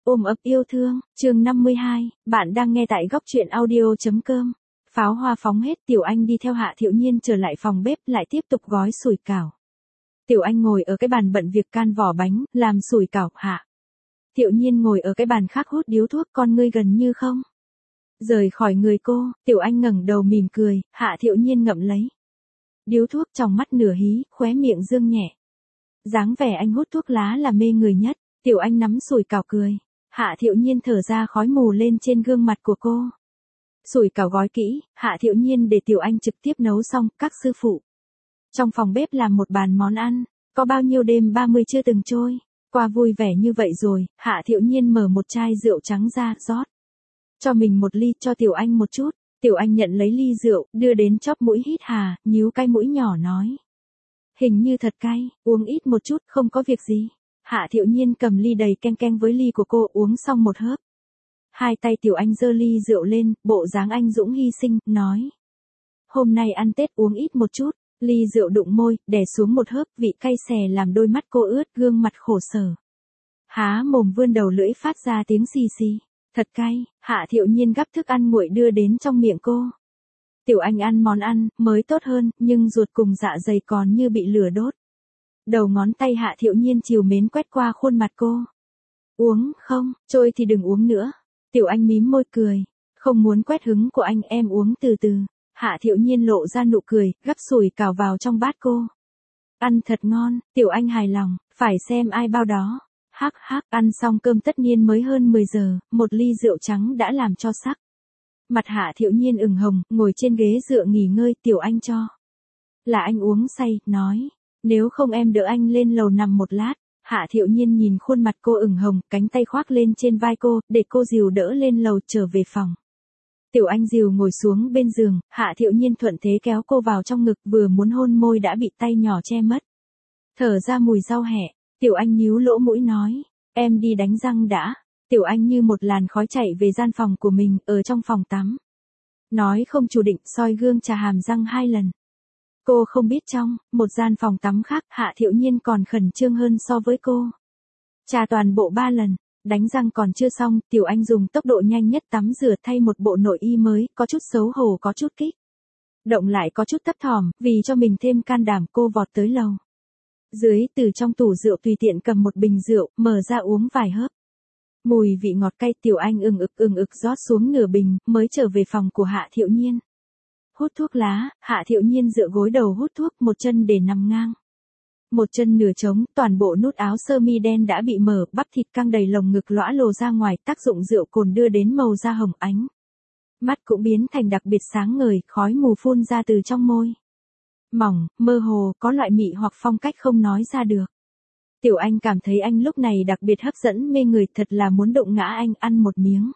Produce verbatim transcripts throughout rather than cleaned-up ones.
Ôm ấp yêu thương, chương năm mươi hai, bạn đang nghe tại góc truyện audio.com. Pháo hoa phóng hết, Tiểu Anh đi theo Hạ Thiệu Nhiên trở lại phòng bếp lại tiếp tục gói sủi cảo. Tiểu Anh ngồi ở cái bàn bận việc can vỏ bánh, làm sủi cảo, Hạ Thiệu Nhiên ngồi ở cái bàn khác hút điếu thuốc, con ngươi gần như không rời khỏi người cô. Tiểu Anh ngẩng đầu mỉm cười, Hạ Thiệu Nhiên ngậm lấy điếu thuốc, trong mắt nửa hí, khóe miệng dương nhẹ. Dáng vẻ anh hút thuốc lá là mê người nhất. Tiểu Anh nắm sủi cảo cười. Hạ Thiệu Nhiên thở ra khói mù lên trên gương mặt của cô. Sủi cảo gói kỹ, Hạ Thiệu Nhiên để Tiểu Anh trực tiếp nấu xong, các sư phụ trong phòng bếp làm một bàn món ăn, có bao nhiêu đêm ba mươi chưa từng trôi, qua vui vẻ như vậy rồi. Hạ Thiệu Nhiên mở một chai rượu trắng ra, rót cho mình một ly, cho Tiểu Anh một chút. Tiểu Anh nhận lấy ly rượu, đưa đến chóp mũi hít hà, nhíu cái mũi nhỏ nói. Hình như thật cay, uống ít một chút, không có việc gì. Hạ Thiệu Nhiên cầm ly đầy keng keng với ly của cô, uống xong một hớp. Hai tay Tiểu Anh giơ ly rượu lên, bộ dáng anh dũng hy sinh, nói. Hôm nay ăn Tết uống ít một chút. Ly rượu đụng môi, đè xuống một hớp, vị cay xè làm đôi mắt cô ướt, gương mặt khổ sở. Há mồm vươn đầu lưỡi phát ra tiếng xì xì. Thật cay. Hạ Thiệu Nhiên gắp thức ăn nguội đưa đến trong miệng cô. Tiểu Anh ăn món ăn, mới tốt hơn, nhưng ruột cùng dạ dày còn như bị lửa đốt. Đầu ngón tay Hạ Thiệu Nhiên trìu mến quét qua khuôn mặt cô. Uống không, trôi thì đừng uống nữa. Tiểu Anh mím môi cười. Không muốn quét hứng của anh, em uống từ từ. Hạ Thiệu Nhiên lộ ra nụ cười, gắp sủi cảo vào trong bát cô. Ăn thật ngon. Tiểu Anh hài lòng, phải xem ai bao đó. Hắc hắc, ăn xong cơm tất nhiên mới hơn mười giờ, một ly rượu trắng đã làm cho sắc. Mặt Hạ Thiệu Nhiên ửng hồng, ngồi trên ghế dựa nghỉ ngơi. Tiểu Anh cho là anh uống say, nói. Nếu không em đỡ anh lên lầu nằm một lát. Hạ Thiệu Nhiên nhìn khuôn mặt cô ửng hồng, cánh tay khoác lên trên vai cô, để cô dìu đỡ lên lầu trở về phòng. Tiểu Anh dìu ngồi xuống bên giường, Hạ Thiệu Nhiên thuận thế kéo cô vào trong ngực, vừa muốn hôn môi đã bị tay nhỏ che mất. Thở ra mùi rau hẹ, Tiểu Anh nhíu lỗ mũi nói, em đi đánh răng đã. Tiểu Anh như một làn khói chạy về gian phòng của mình, ở trong phòng tắm. Nói không chủ định, soi gương chà hàm răng hai lần. Cô không biết trong một gian phòng tắm khác, Hạ Thiệu Nhiên còn khẩn trương hơn so với cô. Chà toàn bộ ba lần. Đánh răng còn chưa xong, Tiểu Anh dùng tốc độ nhanh nhất tắm rửa, thay một bộ nội y mới, có chút xấu hổ, có chút kích động, lại có chút thấp thỏm, vì cho mình thêm can đảm, cô vọt tới lầu dưới, từ trong tủ rượu tùy tiện cầm một bình rượu, mở ra uống vài hớp. Mùi vị ngọt cay, Tiểu Anh ừng ực ừng ực rót xuống nửa bình, mới trở về phòng của Hạ Thiệu Nhiên. Hút thuốc lá, Hạ Thiệu Nhiên dựa gối đầu hút thuốc, một chân để nằm ngang, một chân nửa trống, toàn bộ nút áo sơ mi đen đã bị mở, bắp thịt căng đầy lồng ngực lõa lồ ra ngoài, tác dụng rượu cồn đưa đến màu da hồng ánh. Mắt cũng biến thành đặc biệt sáng ngời, khói mù phun ra từ trong môi. Mỏng, mơ hồ, có loại mị hoặc phong cách không nói ra được. Tiểu Anh cảm thấy anh lúc này đặc biệt hấp dẫn mê người, thật là muốn đụng ngã anh, ăn một miếng.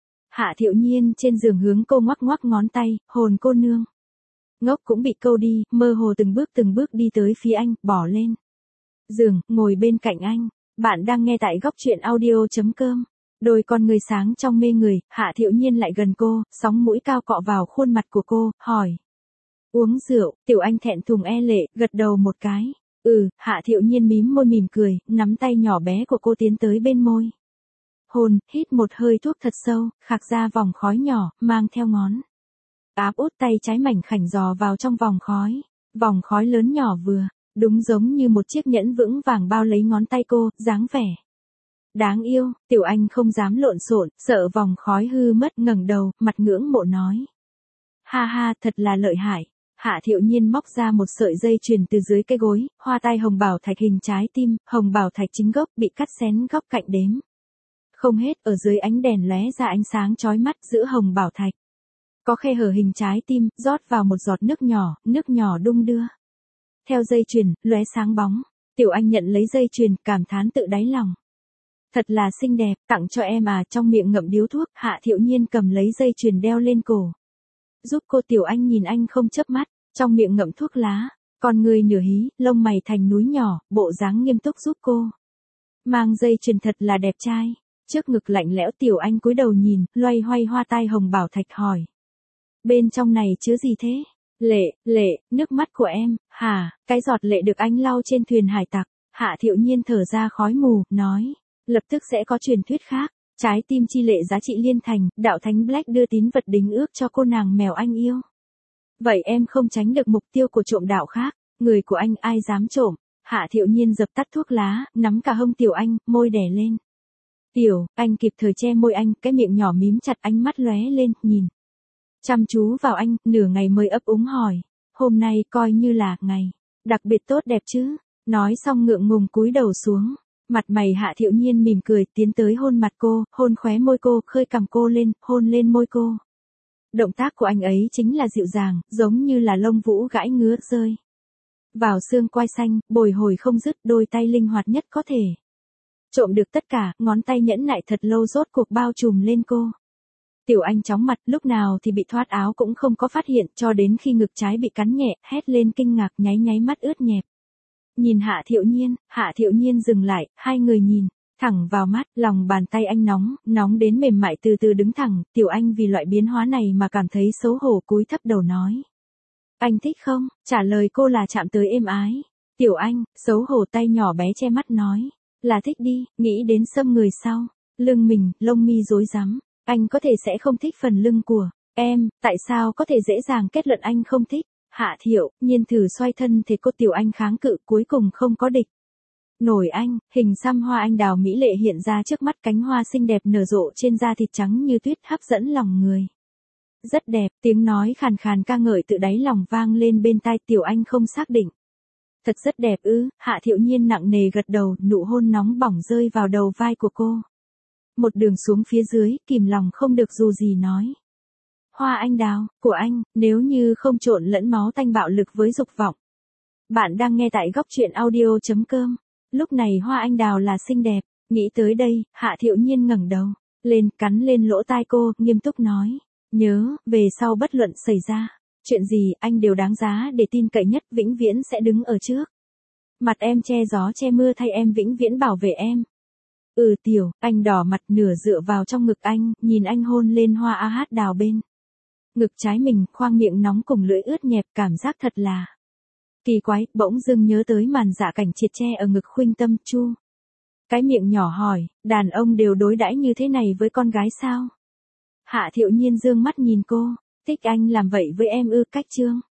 Hạ Thiệu Nhiên trên giường hướng cô ngoắc ngoắc ngón tay, hồn cô nương. Ngốc cũng bị câu đi, mơ hồ từng bước từng bước đi tới phía anh, bỏ lên giường, ngồi bên cạnh anh. Bạn đang nghe tại góc truyện audio.com. Đôi con người sáng trong mê người, Hạ Thiệu Nhiên lại gần cô, sóng mũi cao cọ vào khuôn mặt của cô, hỏi. Uống rượu. Tiểu Anh thẹn thùng e lệ, gật đầu một cái. Ừ. Hạ Thiệu Nhiên mím môi mỉm cười, nắm tay nhỏ bé của cô tiến tới bên môi. Hôn, hít một hơi thuốc thật sâu, khạc ra vòng khói nhỏ, mang theo ngón áp út tay trái mảnh khảnh dò vào trong vòng khói. Vòng khói lớn nhỏ vừa, đúng giống như một chiếc nhẫn vững vàng bao lấy ngón tay cô, dáng vẻ đáng yêu. Tiểu Anh không dám lộn xộn, sợ vòng khói hư mất, ngẩng đầu, mặt ngưỡng mộ nói. Ha ha, thật là lợi hại. Hạ Thiệu Nhiên móc ra một sợi dây chuyền từ dưới cái gối, hoa tai hồng bảo thạch hình trái tim, hồng bảo thạch chính gốc bị cắt xén góc cạnh đếm không hết, ở dưới ánh đèn lóe ra ánh sáng chói mắt, giữa hồng bảo thạch có khe hở hình trái tim, rót vào một giọt nước nhỏ, nước nhỏ đung đưa theo dây chuyền, lóe sáng bóng. Tiểu Anh nhận lấy dây chuyền, cảm thán tự đáy lòng. Thật là xinh đẹp, tặng cho em à. Trong miệng ngậm điếu thuốc, Hạ Thiệu Nhiên cầm lấy dây chuyền đeo lên cổ, giúp cô. Tiểu Anh nhìn anh không chớp mắt, trong miệng ngậm thuốc lá, con người nửa hí, lông mày thành núi nhỏ, bộ dáng nghiêm túc giúp cô mang dây chuyền, thật là đẹp trai. Trước ngực lạnh lẽo, Tiểu Anh cúi đầu nhìn, loay hoay hoa tai hồng bảo thạch, hỏi. Bên trong này chứa gì thế? Lệ, lệ, nước mắt của em. Hả? Cái giọt lệ được anh lau trên thuyền hải tặc. Hạ Thiệu Nhiên thở ra khói mù, nói. Lập tức sẽ có truyền thuyết khác. Trái tim chi lệ giá trị liên thành, đạo thánh Black đưa tín vật đính ước cho cô nàng mèo anh yêu. Vậy em không tránh được mục tiêu của trộm đạo khác, người của anh ai dám trộm. Hạ Thiệu Nhiên dập tắt thuốc lá, nắm cả hông Tiểu Anh, môi đè lên. Tiểu, anh kịp thời che môi anh, cái miệng nhỏ mím chặt, ánh mắt lóe lên, nhìn. Chăm chú vào anh, nửa ngày mới ấp úng hỏi. Hôm nay coi như là ngày đặc biệt tốt đẹp chứ. Nói xong ngượng ngùng cúi đầu xuống. Mặt mày Hạ Thiệu Nhiên mỉm cười, tiến tới hôn mặt cô, hôn khóe môi cô, khơi cằm cô lên, hôn lên môi cô. Động tác của anh ấy chính là dịu dàng, giống như là lông vũ gãi ngứa rơi vào xương quai xanh, bồi hồi không dứt, đôi tay linh hoạt nhất có thể. Trộm được tất cả, ngón tay nhẫn nại thật lâu rốt cuộc bao trùm lên cô. Tiểu Anh chóng mặt, lúc nào thì bị thoát áo cũng không có phát hiện, cho đến khi ngực trái bị cắn nhẹ, hét lên kinh ngạc, nháy nháy mắt ướt nhẹp. Nhìn Hạ Thiệu Nhiên, Hạ Thiệu Nhiên dừng lại, hai người nhìn thẳng vào mắt, lòng bàn tay anh nóng, nóng đến mềm mại từ từ đứng thẳng, Tiểu Anh vì loại biến hóa này mà cảm thấy xấu hổ cúi thấp đầu nói. Anh thích không? Trả lời cô là chạm tới êm ái. Tiểu Anh, xấu hổ tay nhỏ bé che mắt nói. Là thích đi, nghĩ đến xâm người sau. Lưng mình, lông mi rối rắm. Anh có thể sẽ không thích phần lưng của em, tại sao có thể dễ dàng kết luận anh không thích? Hạ Thiệu Nhiên thử xoay thân thì cô Tiểu Anh kháng cự, cuối cùng không có địch. Nổi anh, hình xăm hoa anh đào mỹ lệ hiện ra trước mắt, cánh hoa xinh đẹp nở rộ trên da thịt trắng như tuyết, hấp dẫn lòng người. Rất đẹp, tiếng nói khàn khàn ca ngợi tự đáy lòng vang lên bên tai. Tiểu Anh không xác định. Thật rất đẹp ư? Hạ Thiệu Nhiên nặng nề gật đầu, nụ hôn nóng bỏng rơi vào đầu vai của cô. Một đường xuống phía dưới, kìm lòng không được dù gì nói. Hoa anh đào, của anh, nếu như không trộn lẫn máu tanh bạo lực với dục vọng. Bạn đang nghe tại góc truyện audio chấm com. Lúc này hoa anh đào là xinh đẹp, nghĩ tới đây, Hạ Thiệu Nhiên ngẩng đầu lên, cắn lên lỗ tai cô, nghiêm túc nói. Nhớ, về sau bất luận xảy ra chuyện gì, anh đều đáng giá để tin cậy nhất, vĩnh viễn sẽ đứng ở trước mặt em, che gió che mưa thay em, vĩnh viễn bảo vệ em. Ừ Tiểu, anh đỏ mặt, nửa dựa vào trong ngực anh, nhìn anh hôn lên hoa a hát đào bên ngực trái mình, khoang miệng nóng cùng lưỡi ướt nhẹp, cảm giác thật là kỳ quái. Bỗng dưng nhớ tới màn dạ cảnh triệt che ở ngực Khuynh Tâm, chu cái miệng nhỏ hỏi, đàn ông đều đối đãi như thế này với con gái sao? Hạ Thiệu Nhiên dương mắt nhìn cô, thích anh làm vậy với em ư? Cách chương